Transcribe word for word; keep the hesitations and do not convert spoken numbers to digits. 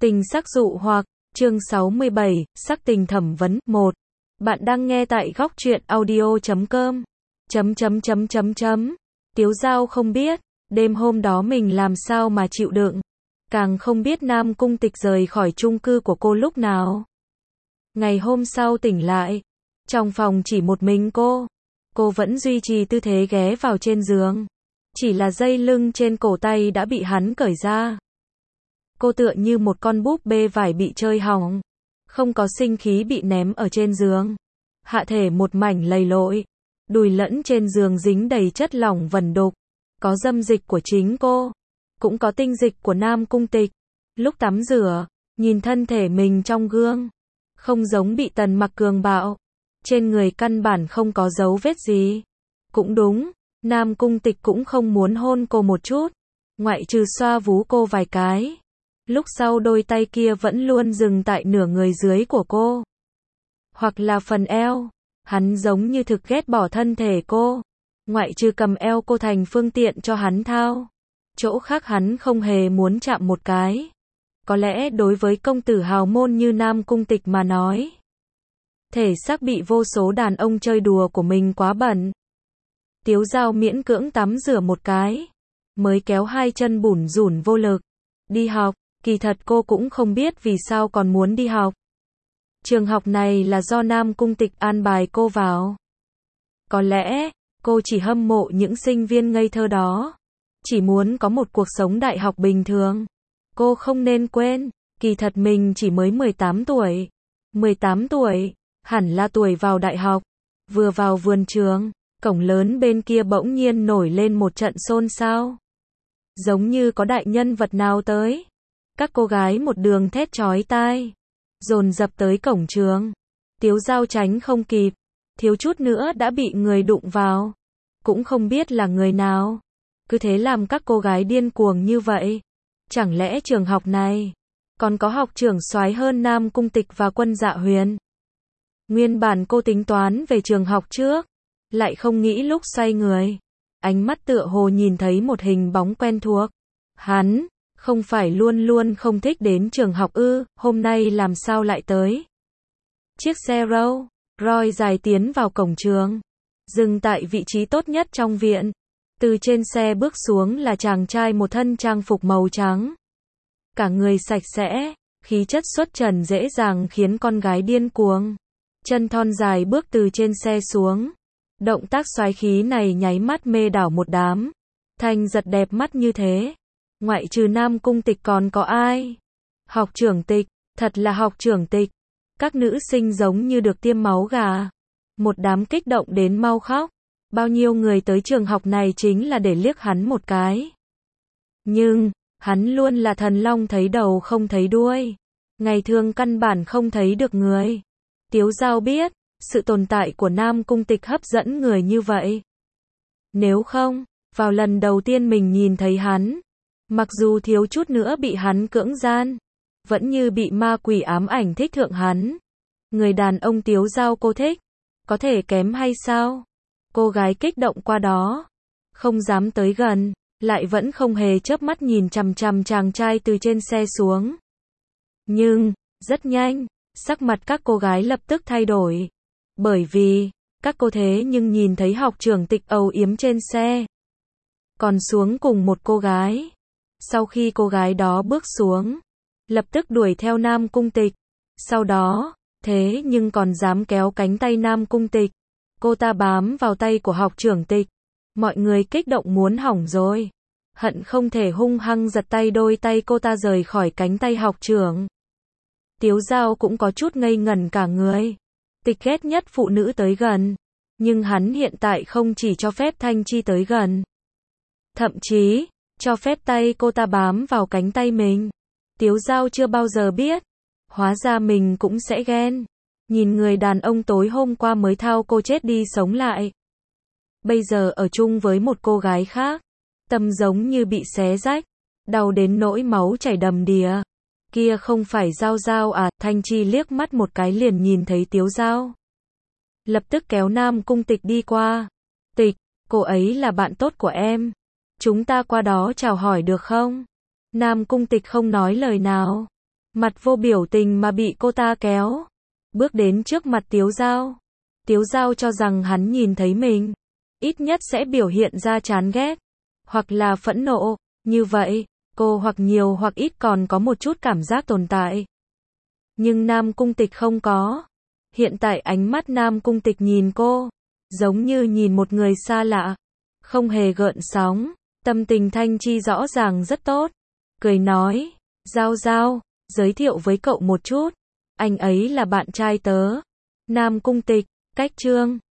Tình sắc dụ hoặc, chương sáu mươi bảy, sắc tình thẩm vấn, một. Bạn đang nghe tại góc truyện audio chấm com. Chấm chấm chấm chấm chấm. Tiếu Dao không biết, đêm hôm đó mình làm sao mà chịu đựng. Càng không biết Nam Cung Tịch rời khỏi chung cư của cô lúc nào. Ngày hôm sau tỉnh lại, trong phòng chỉ một mình cô. Cô vẫn duy trì tư thế ghé vào trên giường. Chỉ là dây lưng trên cổ tay đã bị hắn cởi ra. Cô tựa như một con búp bê vải bị chơi hỏng. Không có sinh khí bị ném ở trên giường. Hạ thể một mảnh lầy lội. Đùi lẫn trên giường dính đầy chất lỏng vẩn đục. Có dâm dịch của chính cô. Cũng có tinh dịch của Nam Cung Tịch. Lúc tắm rửa, nhìn thân thể mình trong gương. Không giống bị Tần Mặc cường bạo. Trên người căn bản không có dấu vết gì. Cũng đúng, Nam Cung Tịch cũng không muốn hôn cô một chút. Ngoại trừ xoa vú cô vài cái. Lúc sau đôi tay kia vẫn luôn dừng tại nửa người dưới của cô. Hoặc là phần eo. Hắn giống như thực ghét bỏ thân thể cô. Ngoại trừ cầm eo cô thành phương tiện cho hắn thao. Chỗ khác hắn không hề muốn chạm một cái. Có lẽ đối với công tử hào môn như Nam Cung Tịch mà nói. Thể xác bị vô số đàn ông chơi đùa của mình quá bẩn. Tiếu Dao miễn cưỡng tắm rửa một cái. Mới kéo hai chân bủn rủn vô lực. Đi học, kỳ thật cô cũng không biết vì sao còn muốn đi học. Trường học này là do Nam Cung Tịch an bài cô vào. Có lẽ, cô chỉ hâm mộ những sinh viên ngây thơ đó. Chỉ muốn có một cuộc sống đại học bình thường. Cô không nên quên, kỳ thật mình chỉ mới mười tám tuổi. mười tám tuổi, hẳn là tuổi vào đại học. Vừa vào vườn trường, cổng lớn bên kia bỗng nhiên nổi lên một trận xôn xao. Giống như có đại nhân vật nào tới. Các cô gái một đường thét chói tai. Dồn dập tới cổng trường. Tiếu Dao tránh không kịp. Thiếu chút nữa đã bị người đụng vào. Cũng không biết là người nào. Cứ thế làm các cô gái điên cuồng như vậy. Chẳng lẽ trường học này còn có học trưởng soái hơn Nam Cung Tịch và Quân Dạ Huyền? Nguyên bản cô tính toán về trường học trước. Lại không nghĩ lúc xoay người. Ánh mắt tựa hồ nhìn thấy một hình bóng quen thuộc. Hắn, không phải luôn luôn không thích đến trường học ư, hôm nay làm sao lại tới? Chiếc xe Rolls Royce dài tiến vào cổng trường. Dừng tại vị trí tốt nhất trong viện. Từ trên xe bước xuống là chàng trai một thân trang phục màu trắng. Cả người sạch sẽ, khí chất xuất trần dễ dàng khiến con gái điên cuồng. Chân thon dài bước từ trên xe xuống. Động tác xoái khí này nháy mắt mê đảo một đám. Thanh giật đẹp mắt như thế. Ngoại trừ Nam Cung Tịch còn có ai? Học trưởng Tịch, thật là học trưởng Tịch. Các nữ sinh giống như được tiêm máu gà. Một đám kích động đến mau khóc. Bao nhiêu người tới trường học này chính là để liếc hắn một cái. Nhưng, hắn luôn là thần long thấy đầu không thấy đuôi. Ngày thường căn bản không thấy được người. Tiếu Dao biết, sự tồn tại của Nam Cung Tịch hấp dẫn người như vậy. Nếu không, vào lần đầu tiên mình nhìn thấy hắn, mặc dù thiếu chút nữa bị hắn cưỡng gian, vẫn như bị ma quỷ ám ảnh thích thượng hắn. Người đàn ông Tiếu Dao cô thích, có thể kém hay sao? Cô gái kích động qua đó, không dám tới gần, lại vẫn không hề chớp mắt nhìn chằm chằm chàng trai từ trên xe xuống. Nhưng, rất nhanh, sắc mặt các cô gái lập tức thay đổi. Bởi vì, các cô thế nhưng nhìn thấy học trưởng Tịch âu yếm trên xe. Còn xuống cùng một cô gái. Sau khi cô gái đó bước xuống, lập tức đuổi theo Nam Cung Tịch. Sau đó, thế nhưng còn dám kéo cánh tay Nam Cung Tịch. Cô ta bám vào tay của học trưởng Tịch. Mọi người kích động muốn hỏng rồi. Hận không thể hung hăng giật tay đôi tay cô ta rời khỏi cánh tay học trưởng. Tiếu Dao cũng có chút ngây ngẩn cả người. Tịch ghét nhất phụ nữ tới gần. Nhưng hắn hiện tại không chỉ cho phép Thanh Chi tới gần. Thậm chí, cho phép tay cô ta bám vào cánh tay mình. Tiếu Dao chưa bao giờ biết. Hóa ra mình cũng sẽ ghen. Nhìn người đàn ông tối hôm qua mới thao cô chết đi sống lại. Bây giờ ở chung với một cô gái khác. Tâm giống như bị xé rách. Đau đến nỗi máu chảy đầm đìa. Kia không phải Dao Dao à? Thanh Chi liếc mắt một cái liền nhìn thấy Tiếu Dao. Lập tức kéo Nam Cung Tịch đi qua. Tịch, cô ấy là bạn tốt của em. Chúng ta qua đó chào hỏi được không? Nam Cung Tịch không nói lời nào. Mặt vô biểu tình mà bị cô ta kéo. Bước đến trước mặt Tiếu Dao. Tiếu Dao cho rằng hắn nhìn thấy mình. Ít nhất sẽ biểu hiện ra chán ghét. Hoặc là phẫn nộ. Như vậy, cô hoặc nhiều hoặc ít còn có một chút cảm giác tồn tại. Nhưng Nam Cung Tịch không có. Hiện tại ánh mắt Nam Cung Tịch nhìn cô. Giống như nhìn một người xa lạ. Không hề gợn sóng. Tâm tình Thanh Chi rõ ràng rất tốt. Cười nói. Dao Dao, giới thiệu với cậu một chút. Anh ấy là bạn trai tớ. Nam Cung Tịch, cách chương.